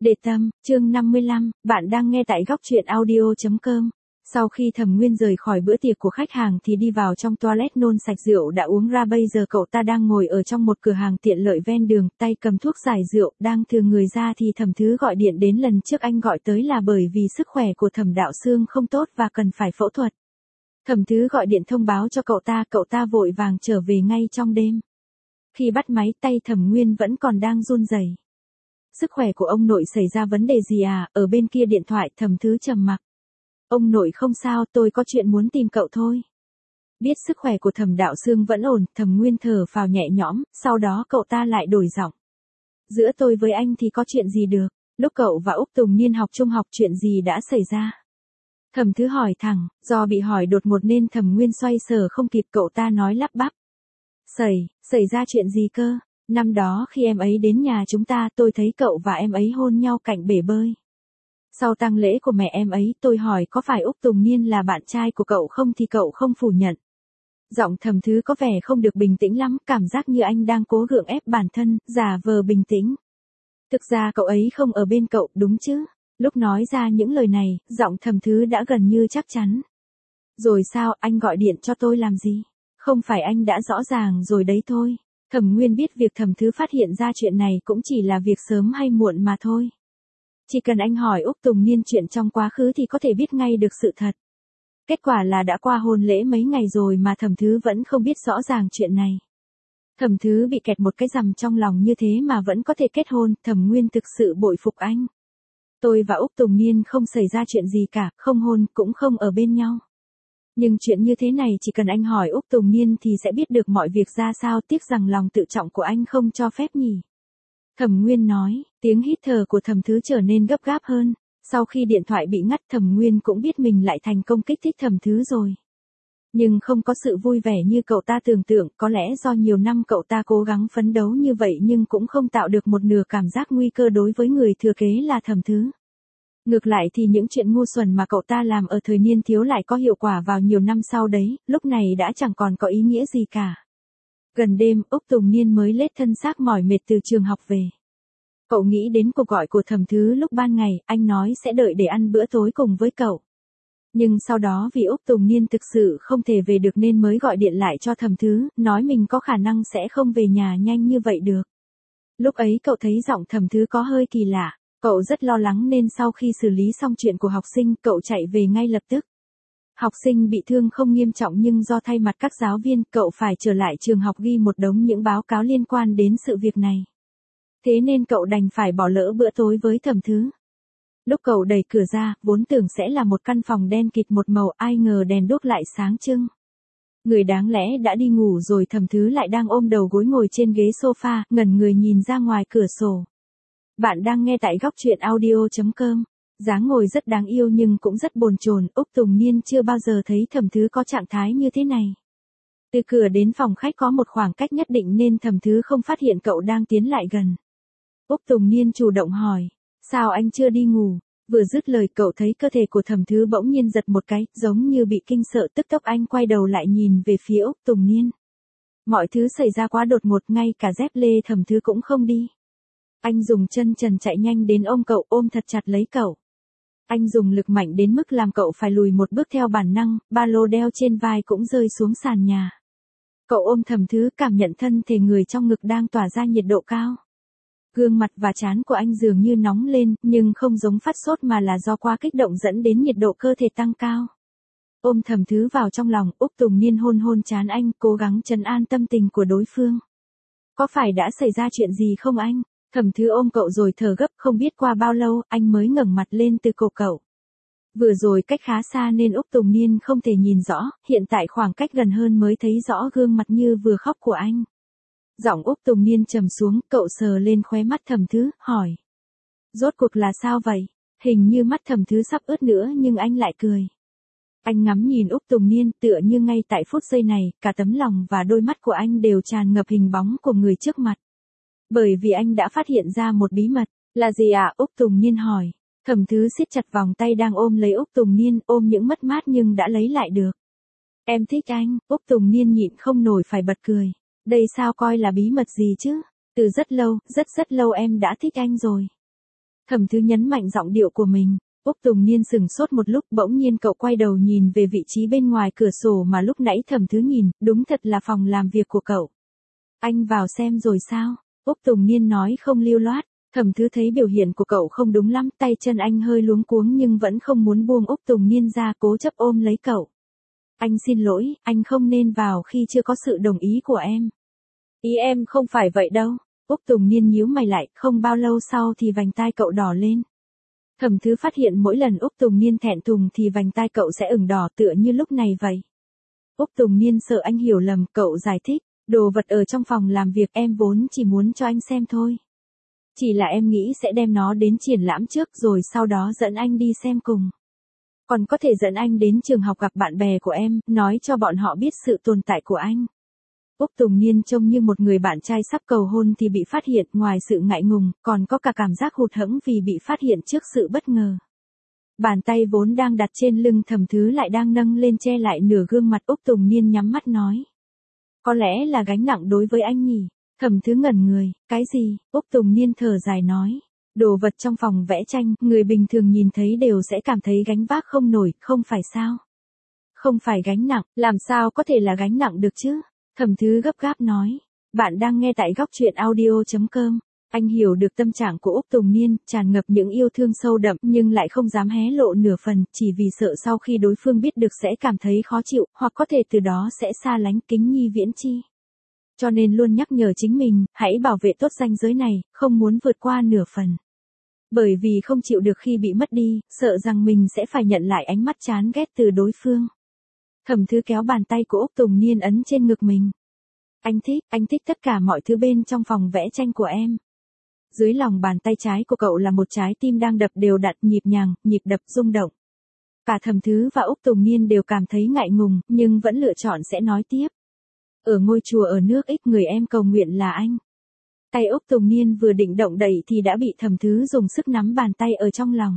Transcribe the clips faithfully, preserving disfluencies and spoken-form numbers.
Để tâm, chương năm mươi lăm, bạn đang nghe tại góc truyện audio chấm com. Sau khi Thẩm Nguyên rời khỏi bữa tiệc của khách hàng thì đi vào trong toilet nôn sạch rượu đã uống ra, bây giờ cậu ta đang ngồi ở trong một cửa hàng tiện lợi ven đường, tay cầm thuốc giải rượu, đang thừa người ra thì Thẩm Thứ gọi điện đến. Lần trước anh gọi tới là bởi vì sức khỏe của Thẩm Đạo Xương không tốt và cần phải phẫu thuật. Thẩm Thứ gọi điện thông báo cho cậu ta, cậu ta vội vàng trở về ngay trong đêm. Khi bắt máy, tay Thẩm Nguyên vẫn còn đang run rẩy. Sức khỏe của ông nội xảy ra vấn đề gì à? Ở bên kia điện thoại Thẩm Thứ trầm mặc. Ông nội không sao, tôi có chuyện muốn tìm cậu thôi. Biết sức khỏe của Thẩm Đạo Xương vẫn ổn, Thẩm Nguyên thở phào nhẹ nhõm, sau đó cậu ta lại đổi giọng. Giữa tôi với anh thì có chuyện gì được, lúc cậu và Úc Tùng Niên học trung học chuyện gì đã xảy ra? Thẩm Thứ hỏi thẳng, do bị hỏi đột ngột nên Thẩm Nguyên xoay sở không kịp, cậu ta nói lắp bắp. Xảy, xảy ra chuyện gì cơ? Năm đó khi em ấy đến nhà chúng ta, tôi thấy cậu và em ấy hôn nhau cạnh bể bơi. Sau tang lễ của mẹ em ấy, tôi hỏi có phải Úc Tùng Niên là bạn trai của cậu không thì cậu không phủ nhận. Giọng Thẩm Thứ có vẻ không được bình tĩnh lắm, cảm giác như anh đang cố gượng ép bản thân, giả vờ bình tĩnh. Thực ra cậu ấy không ở bên cậu, đúng chứ? Lúc nói ra những lời này, giọng Thẩm Thứ đã gần như chắc chắn. Rồi sao, anh gọi điện cho tôi làm gì? Không phải anh đã rõ ràng rồi đấy thôi. Thẩm Nguyên biết việc Thẩm Thứ phát hiện ra chuyện này cũng chỉ là việc sớm hay muộn mà thôi. Chỉ cần anh hỏi Úc Tùng Niên chuyện trong quá khứ thì có thể biết ngay được sự thật. Kết quả là đã qua hôn lễ mấy ngày rồi mà Thẩm Thứ vẫn không biết rõ ràng chuyện này. Thẩm Thứ bị kẹt một cái rằm trong lòng như thế mà vẫn có thể kết hôn, Thẩm Nguyên thực sự bội phục anh. Tôi và Úc Tùng Niên không xảy ra chuyện gì cả, không hôn cũng không ở bên nhau. Nhưng chuyện như thế này chỉ cần anh hỏi Úc Tùng Niên thì sẽ biết được mọi việc ra sao, tiếc rằng lòng tự trọng của anh không cho phép nhỉ. Thẩm Nguyên nói, tiếng hít thở của Thẩm Thứ trở nên gấp gáp hơn. Sau khi điện thoại bị ngắt, Thẩm Nguyên cũng biết mình lại thành công kích thích Thẩm Thứ rồi. Nhưng không có sự vui vẻ như cậu ta tưởng tượng, có lẽ do nhiều năm cậu ta cố gắng phấn đấu như vậy nhưng cũng không tạo được một nửa cảm giác nguy cơ đối với người thừa kế là Thẩm Thứ. Ngược lại thì những chuyện ngu xuẩn mà cậu ta làm ở thời niên thiếu lại có hiệu quả vào nhiều năm sau đấy, lúc này đã chẳng còn có ý nghĩa gì cả. Gần đêm, Úc Tùng Niên mới lết thân xác mỏi mệt từ trường học về. Cậu nghĩ đến cuộc gọi của Thẩm Thứ lúc ban ngày, anh nói sẽ đợi để ăn bữa tối cùng với cậu. Nhưng sau đó vì Úc Tùng Niên thực sự không thể về được nên mới gọi điện lại cho Thẩm Thứ, nói mình có khả năng sẽ không về nhà nhanh như vậy được. Lúc ấy cậu thấy giọng Thẩm Thứ có hơi kỳ lạ. Cậu rất lo lắng nên sau khi xử lý xong chuyện của học sinh, cậu chạy về ngay lập tức. Học sinh bị thương không nghiêm trọng nhưng do thay mặt các giáo viên, cậu phải trở lại trường học ghi một đống những báo cáo liên quan đến sự việc này. Thế nên cậu đành phải bỏ lỡ bữa tối với Thẩm Thứ. Lúc cậu đẩy cửa ra, vốn tưởng sẽ là một căn phòng đen kịt một màu, ai ngờ đèn đuốc lại sáng trưng. Người đáng lẽ đã đi ngủ rồi, Thẩm Thứ lại đang ôm đầu gối ngồi trên ghế sofa, ngẩn người nhìn ra ngoài cửa sổ. Bạn đang nghe tại góc truyện audio chấm com. Dáng ngồi rất đáng yêu nhưng cũng rất bồn chồn, Úc Tùng Niên chưa bao giờ thấy Thẩm Thứ có trạng thái như thế này. Từ cửa đến phòng khách có một khoảng cách nhất định nên Thẩm Thứ không phát hiện cậu đang tiến lại gần. Úc Tùng Niên chủ động hỏi, sao anh chưa đi ngủ? Vừa dứt lời cậu thấy cơ thể của Thẩm Thứ bỗng nhiên giật một cái, giống như bị kinh sợ, tức tốc anh quay đầu lại nhìn về phía Úc Tùng Niên. Mọi thứ xảy ra quá đột ngột, ngay cả dép lê Thẩm Thứ cũng không đi. Anh dùng chân trần chạy nhanh đến ôm cậu, ôm thật chặt lấy cậu. Anh dùng lực mạnh đến mức làm cậu phải lùi một bước theo bản năng, ba lô đeo trên vai cũng rơi xuống sàn nhà. Cậu ôm Thẩm Thứ, cảm nhận thân thể người trong ngực đang tỏa ra nhiệt độ cao. Gương mặt và trán của anh dường như nóng lên, nhưng không giống phát sốt mà là do quá kích động dẫn đến nhiệt độ cơ thể tăng cao. Ôm Thẩm Thứ vào trong lòng, Úc Tùng Niên hôn hôn trán anh, cố gắng trấn an tâm tình của đối phương. Có phải đã xảy ra chuyện gì không anh? Thẩm Thứ ôm cậu rồi thở gấp, không biết qua bao lâu, anh mới ngẩng mặt lên từ cổ cậu. Vừa rồi cách khá xa nên Úc Tùng Niên không thể nhìn rõ, hiện tại khoảng cách gần hơn mới thấy rõ gương mặt như vừa khóc của anh. Giọng Úc Tùng Niên trầm xuống, cậu sờ lên khóe mắt Thẩm Thứ, hỏi. Rốt cuộc là sao vậy? Hình như mắt Thẩm Thứ sắp ướt nữa nhưng anh lại cười. Anh ngắm nhìn Úc Tùng Niên, tựa như ngay tại phút giây này, cả tấm lòng và đôi mắt của anh đều tràn ngập hình bóng của người trước mặt. Bởi vì anh đã phát hiện ra một bí mật. Là gì ạ? Úc Tùng Niên hỏi. Thẩm Thứ siết chặt vòng tay đang ôm lấy Úc Tùng Niên, ôm những mất mát nhưng đã lấy lại được. Em thích anh. Úc Tùng Niên nhịn không nổi phải bật cười. Đây sao coi là bí mật gì chứ? Từ rất lâu, rất rất lâu em đã thích anh rồi. Thẩm Thứ nhấn mạnh giọng điệu của mình. Úc Tùng Niên sừng sốt một lúc, bỗng nhiên cậu quay đầu nhìn về vị trí bên ngoài cửa sổ mà lúc nãy Thẩm Thứ nhìn, đúng thật là phòng làm việc của cậu. Anh vào xem rồi sao? Úc Tùng Niên nói không lưu loát. Thẩm Thứ thấy biểu hiện của cậu không đúng lắm, tay chân anh hơi luống cuống nhưng vẫn không muốn buông Úc Tùng Niên ra, cố chấp ôm lấy cậu. Anh xin lỗi, anh không nên vào khi chưa có sự đồng ý của em. Ý em không phải vậy đâu. Úc Tùng Niên nhíu mày lại, không bao lâu sau thì vành tai cậu đỏ lên. Thẩm Thứ phát hiện mỗi lần Úc Tùng Niên thẹn thùng thì vành tai cậu sẽ ửng đỏ tựa như lúc này vậy. Úc Tùng Niên sợ anh hiểu lầm, cậu giải thích, đồ vật ở trong phòng làm việc em vốn chỉ muốn cho anh xem thôi. Chỉ là em nghĩ sẽ đem nó đến triển lãm trước rồi sau đó dẫn anh đi xem cùng. Còn có thể dẫn anh đến trường học gặp bạn bè của em, nói cho bọn họ biết sự tồn tại của anh. Úc Tùng Niên trông như một người bạn trai sắp cầu hôn thì bị phát hiện, ngoài sự ngại ngùng, còn có cả cảm giác hụt hẫng vì bị phát hiện trước sự bất ngờ. Bàn tay vốn đang đặt trên lưng Thẩm Thứ lại đang nâng lên che lại nửa gương mặt. Úc Tùng Niên nhắm mắt nói. Có lẽ là gánh nặng đối với anh nhỉ? Thẩm Thứ ngẩn người, cái gì? Úc Tùng Niên thở dài nói. Đồ vật trong phòng vẽ tranh, người bình thường nhìn thấy đều sẽ cảm thấy gánh vác không nổi, không phải sao? Không phải gánh nặng, làm sao có thể là gánh nặng được chứ? Thẩm Thứ gấp gáp nói. Bạn đang nghe tại góc truyện audio chấm com. Anh hiểu được tâm trạng của Úc Tùng Niên, tràn ngập những yêu thương sâu đậm nhưng lại không dám hé lộ nửa phần, chỉ vì sợ sau khi đối phương biết được sẽ cảm thấy khó chịu, hoặc có thể từ đó sẽ xa lánh Kính Nhi Viễn Chi. Cho nên luôn nhắc nhở chính mình, hãy bảo vệ tốt ranh giới này, không muốn vượt qua nửa phần. Bởi vì không chịu được khi bị mất đi, sợ rằng mình sẽ phải nhận lại ánh mắt chán ghét từ đối phương. Thẩm Thứ kéo bàn tay của Úc Tùng Niên ấn trên ngực mình. Anh thích, anh thích tất cả mọi thứ bên trong phòng vẽ tranh của em. Dưới lòng bàn tay trái của cậu là một trái tim đang đập đều đặn, nhịp nhàng, nhịp đập rung động. Cả Thẩm Thứ và Úc Tùng Niên đều cảm thấy ngại ngùng, nhưng vẫn lựa chọn sẽ nói tiếp. Ở ngôi chùa ở nước X người em cầu nguyện là anh. Tay Úc Tùng Niên vừa định động đậy thì đã bị Thẩm Thứ dùng sức nắm bàn tay ở trong lòng.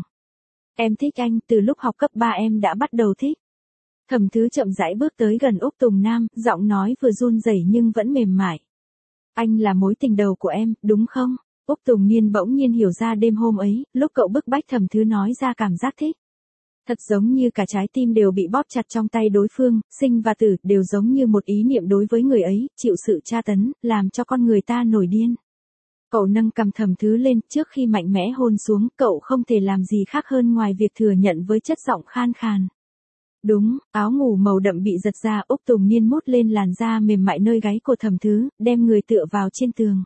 Em thích anh, từ lúc học cấp ba em đã bắt đầu thích. Thẩm Thứ chậm rãi bước tới gần Úc Tùng Nam, giọng nói vừa run rẩy nhưng vẫn mềm mại. Anh là mối tình đầu của em, đúng không? Úc Tùng Niên bỗng nhiên hiểu ra đêm hôm ấy, lúc cậu bức bách Thẩm Thứ nói ra cảm giác thích. Thật giống như cả trái tim đều bị bóp chặt trong tay đối phương, sinh và tử đều giống như một ý niệm đối với người ấy, chịu sự tra tấn, làm cho con người ta nổi điên. Cậu nâng cằm Thẩm Thứ lên, trước khi mạnh mẽ hôn xuống, cậu không thể làm gì khác hơn ngoài việc thừa nhận với chất giọng khan khàn. Đúng, áo ngủ màu đậm bị giật ra, Úc Tùng Niên mút lên làn da mềm mại nơi gáy của Thẩm Thứ, đem người tựa vào trên tường.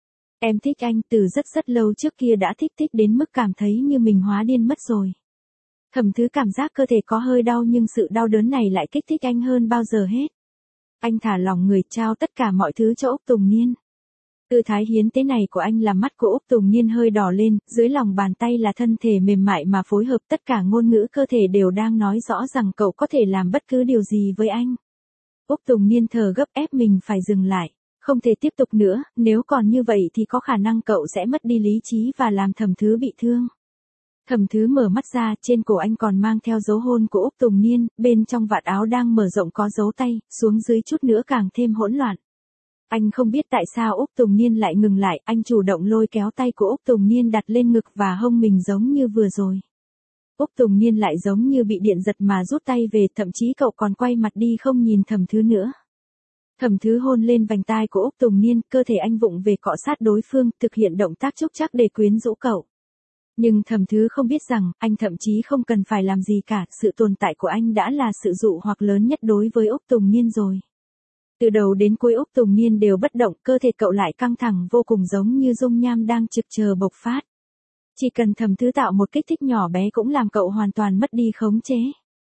Em thích anh, từ rất rất lâu trước kia đã thích thích đến mức cảm thấy như mình hóa điên mất rồi. Thẩm Thứ cảm giác cơ thể có hơi đau nhưng sự đau đớn này lại kích thích anh hơn bao giờ hết. Anh thả lỏng người, trao tất cả mọi thứ cho Úc Tùng Niên. Tư thái hiến tế này của anh làm mắt của Úc Tùng Niên hơi đỏ lên, dưới lòng bàn tay là thân thể mềm mại mà phối hợp, tất cả ngôn ngữ cơ thể đều đang nói rõ rằng cậu có thể làm bất cứ điều gì với anh. Úc Tùng Niên thở gấp ép mình phải dừng lại, không thể tiếp tục nữa, nếu còn như vậy thì có khả năng cậu sẽ mất đi lý trí và làm Thẩm Thứ bị thương. Thẩm Thứ mở mắt ra, trên cổ anh còn mang theo dấu hôn của Úc Tùng Niên, bên trong vạt áo đang mở rộng có dấu tay, xuống dưới chút nữa càng thêm hỗn loạn. Anh không biết tại sao Úc Tùng Niên lại ngừng lại, anh chủ động lôi kéo tay của Úc Tùng Niên đặt lên ngực và hông mình giống như vừa rồi. Úc Tùng Niên lại giống như bị điện giật mà rút tay về, thậm chí cậu còn quay mặt đi không nhìn Thẩm Thứ nữa. Thẩm Thứ hôn lên vành tai của Úc Tùng Niên, cơ thể anh vụng về cọ sát đối phương, thực hiện động tác chúc chắc để quyến rũ cậu. Nhưng Thẩm Thứ không biết rằng, anh thậm chí không cần phải làm gì cả, sự tồn tại của anh đã là sự dụ hoặc lớn nhất đối với Úc Tùng Niên rồi. Từ đầu đến cuối Úc Tùng Niên đều bất động, cơ thể cậu lại căng thẳng vô cùng giống như dung nham đang trực chờ bộc phát. Chỉ cần Thẩm Thứ tạo một kích thích nhỏ bé cũng làm cậu hoàn toàn mất đi khống chế.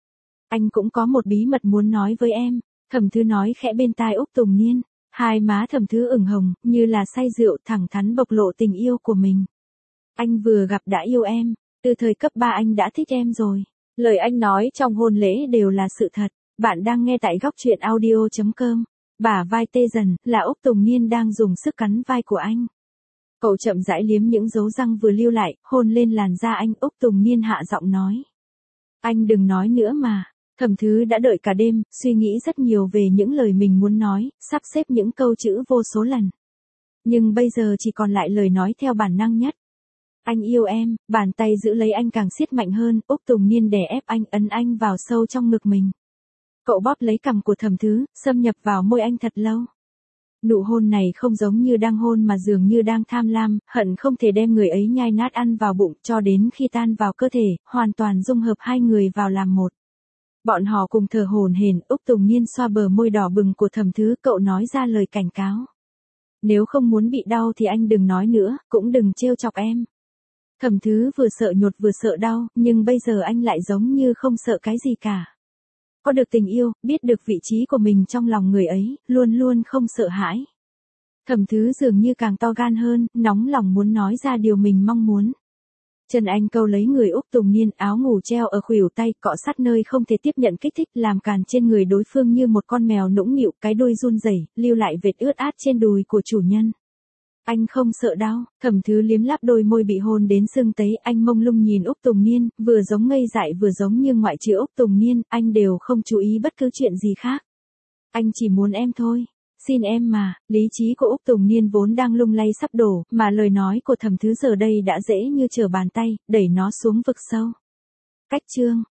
Anh cũng có một bí mật muốn nói với em, Thẩm Thứ nói khẽ bên tai Úc Tùng Niên. Hai má Thẩm Thứ ửng hồng, như là say rượu, thẳng thắn bộc lộ tình yêu của mình. Anh vừa gặp đã yêu em, từ thời cấp ba anh đã thích em rồi. Lời anh nói trong hôn lễ đều là sự thật. Bạn đang nghe tại góc truyện audio chấm com. Bả vai tê dần, là Úc Tùng Niên đang dùng sức cắn vai của anh. Cậu chậm rãi liếm những dấu răng vừa lưu lại, hôn lên làn da anh. Úc Tùng Niên hạ giọng nói. Anh đừng nói nữa mà. Thẩm Thứ đã đợi cả đêm, suy nghĩ rất nhiều về những lời mình muốn nói, sắp xếp những câu chữ vô số lần. Nhưng bây giờ chỉ còn lại lời nói theo bản năng nhất. Anh yêu em, bàn tay giữ lấy anh càng siết mạnh hơn, Úc Tùng Niên đè ép anh, ấn anh vào sâu trong ngực mình. Cậu bóp lấy cằm của Thẩm Thứ, xâm nhập vào môi anh thật lâu. Nụ hôn này không giống như đang hôn mà dường như đang tham lam, hận không thể đem người ấy nhai nát ăn vào bụng cho đến khi tan vào cơ thể, hoàn toàn dung hợp hai người vào làm một. Bọn họ cùng thở hổn hển, Úc Tùng Niên xoa bờ môi đỏ bừng của Thẩm Thứ, cậu nói ra lời cảnh cáo. Nếu không muốn bị đau thì anh đừng nói nữa, cũng đừng trêu chọc em. Thẩm Thứ vừa sợ nhột vừa sợ đau, nhưng bây giờ anh lại giống như không sợ cái gì cả. Có được tình yêu, biết được vị trí của mình trong lòng người ấy, luôn luôn không sợ hãi. Thẩm Thứ dường như càng to gan hơn, nóng lòng muốn nói ra điều mình mong muốn. Chân anh câu lấy người Úc Tùng Niên, áo ngủ treo ở khuỷu tay, cọ sát nơi không thể tiếp nhận kích thích, làm càn trên người đối phương như một con mèo nũng nịu, cái đuôi run rẩy, lưu lại vệt ướt át trên đùi của chủ nhân. Anh không sợ đau, Thẩm Thứ liếm láp đôi môi bị hôn đến sưng tấy, anh mông lung nhìn Úc Tùng Niên, vừa giống ngây dại vừa giống như ngoại trừ Úc Tùng Niên, anh đều không chú ý bất cứ chuyện gì khác. Anh chỉ muốn em thôi. Xin em mà, lý trí của Úc Tùng Niên vốn đang lung lay sắp đổ, mà lời nói của Thẩm Thứ giờ đây đã dễ như trở bàn tay, đẩy nó xuống vực sâu. Cách chương